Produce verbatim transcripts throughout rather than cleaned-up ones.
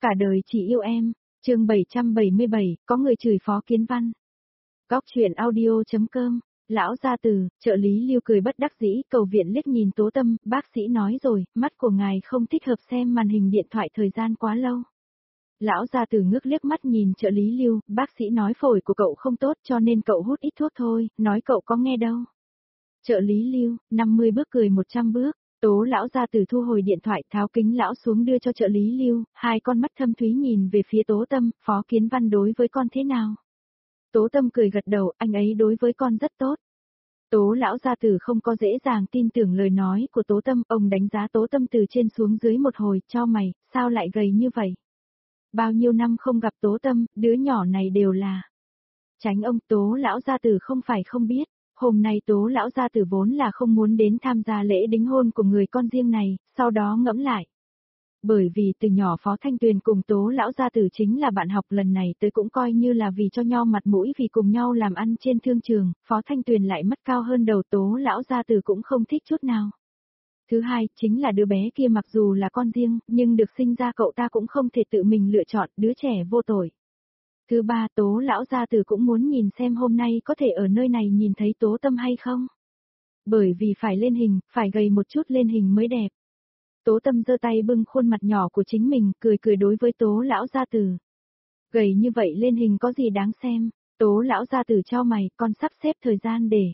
cả đời chỉ yêu em, chương bảy trăm bảy mươi bảy, có người chửi Phó Kiến Văn. Góc truyện audio.com, lão gia tử, trợ lý Lưu cười bất đắc dĩ, cầu viện liếc nhìn Tố Tâm, bác sĩ nói rồi, mắt của ngài không thích hợp xem màn hình điện thoại thời gian quá lâu. Lão gia tử ngước liếc mắt nhìn trợ lý Lưu, bác sĩ nói phổi của cậu không tốt cho nên cậu hút ít thuốc thôi, nói cậu có nghe đâu. Trợ lý Lưu, năm mươi bước cười một trăm bước. Tố lão gia tử thu hồi điện thoại, tháo kính lão xuống đưa cho trợ lý Lưu, hai con mắt thâm thúy nhìn về phía Tố Tâm, Phó Kiến Văn đối với con thế nào? Tố Tâm cười gật đầu, anh ấy đối với con rất tốt. Tố lão gia tử không có dễ dàng tin tưởng lời nói của Tố Tâm, ông đánh giá Tố Tâm từ trên xuống dưới một hồi, cho mày, sao lại gầy như vậy? Bao nhiêu năm không gặp Tố Tâm, đứa nhỏ này đều là. Tránh ông, Tố lão gia tử không phải không biết. Hôm nay Tố lão gia tử vốn là không muốn đến tham gia lễ đính hôn của người con riêng này, sau đó ngẫm lại. Bởi vì từ nhỏ Phó Thanh Tuyền cùng Tố lão gia tử chính là bạn học, lần này tới cũng coi như là vì cho nhau mặt mũi, vì cùng nhau làm ăn trên thương trường, Phó Thanh Tuyền lại mất cao hơn đầu, Tố lão gia tử cũng không thích chút nào. Thứ hai, chính là đứa bé kia mặc dù là con riêng, nhưng được sinh ra cậu ta cũng không thể tự mình lựa chọn, đứa trẻ vô tội. Thứ ba, Tố lão gia tử cũng muốn nhìn xem hôm nay có thể ở nơi này nhìn thấy Tố Tâm hay không. Bởi vì phải lên hình, phải gầy một chút lên hình mới đẹp. Tố Tâm giơ tay bưng khuôn mặt nhỏ của chính mình, cười cười đối với Tố lão gia tử. Gầy như vậy lên hình có gì đáng xem, Tố lão gia tử cho mày, con sắp xếp thời gian để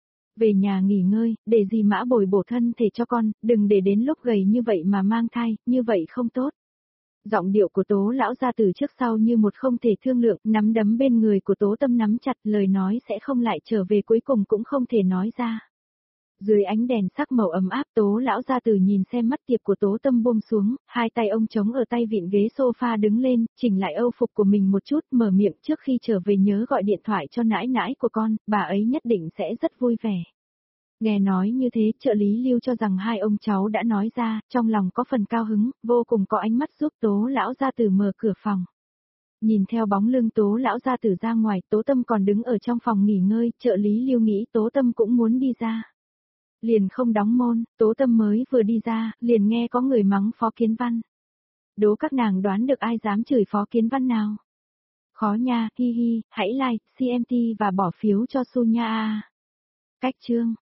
về nhà nghỉ ngơi, để dì Mã bồi bổ thân thể cho con, đừng để đến lúc gầy như vậy mà mang thai, như vậy không tốt. Giọng điệu của Tố lão gia tử trước sau như một không thể thương lượng, nắm đấm bên người của Tố Tâm nắm chặt, lời nói sẽ không lại trở về cuối cùng cũng không thể nói ra. Dưới ánh đèn sắc màu ấm áp, Tố lão gia tử nhìn xem mắt tiệp của Tố Tâm buông xuống, hai tay ông chống ở tay vịn ghế sofa đứng lên, chỉnh lại âu phục của mình một chút, mở miệng, trước khi trở về nhớ gọi điện thoại cho nãi nãi của con, bà ấy nhất định sẽ rất vui vẻ. Nghe nói như thế, trợ lý Lưu cho rằng hai ông cháu đã nói ra, trong lòng có phần cao hứng, vô cùng có ánh mắt giúp Tố lão gia tử mở cửa phòng. Nhìn theo bóng lưng Tố lão gia tử ra ngoài, Tố Tâm còn đứng ở trong phòng nghỉ ngơi, trợ lý Lưu nghĩ Tố Tâm cũng muốn đi ra. Liền không đóng môn, Tố Tâm mới vừa đi ra, liền nghe có người mắng Phó Kiến Văn. Đố các nàng đoán được ai dám chửi Phó Kiến Văn nào? Khó nha, hi hi, hãy like, xê em tê và bỏ phiếu cho Su nha. Cách chương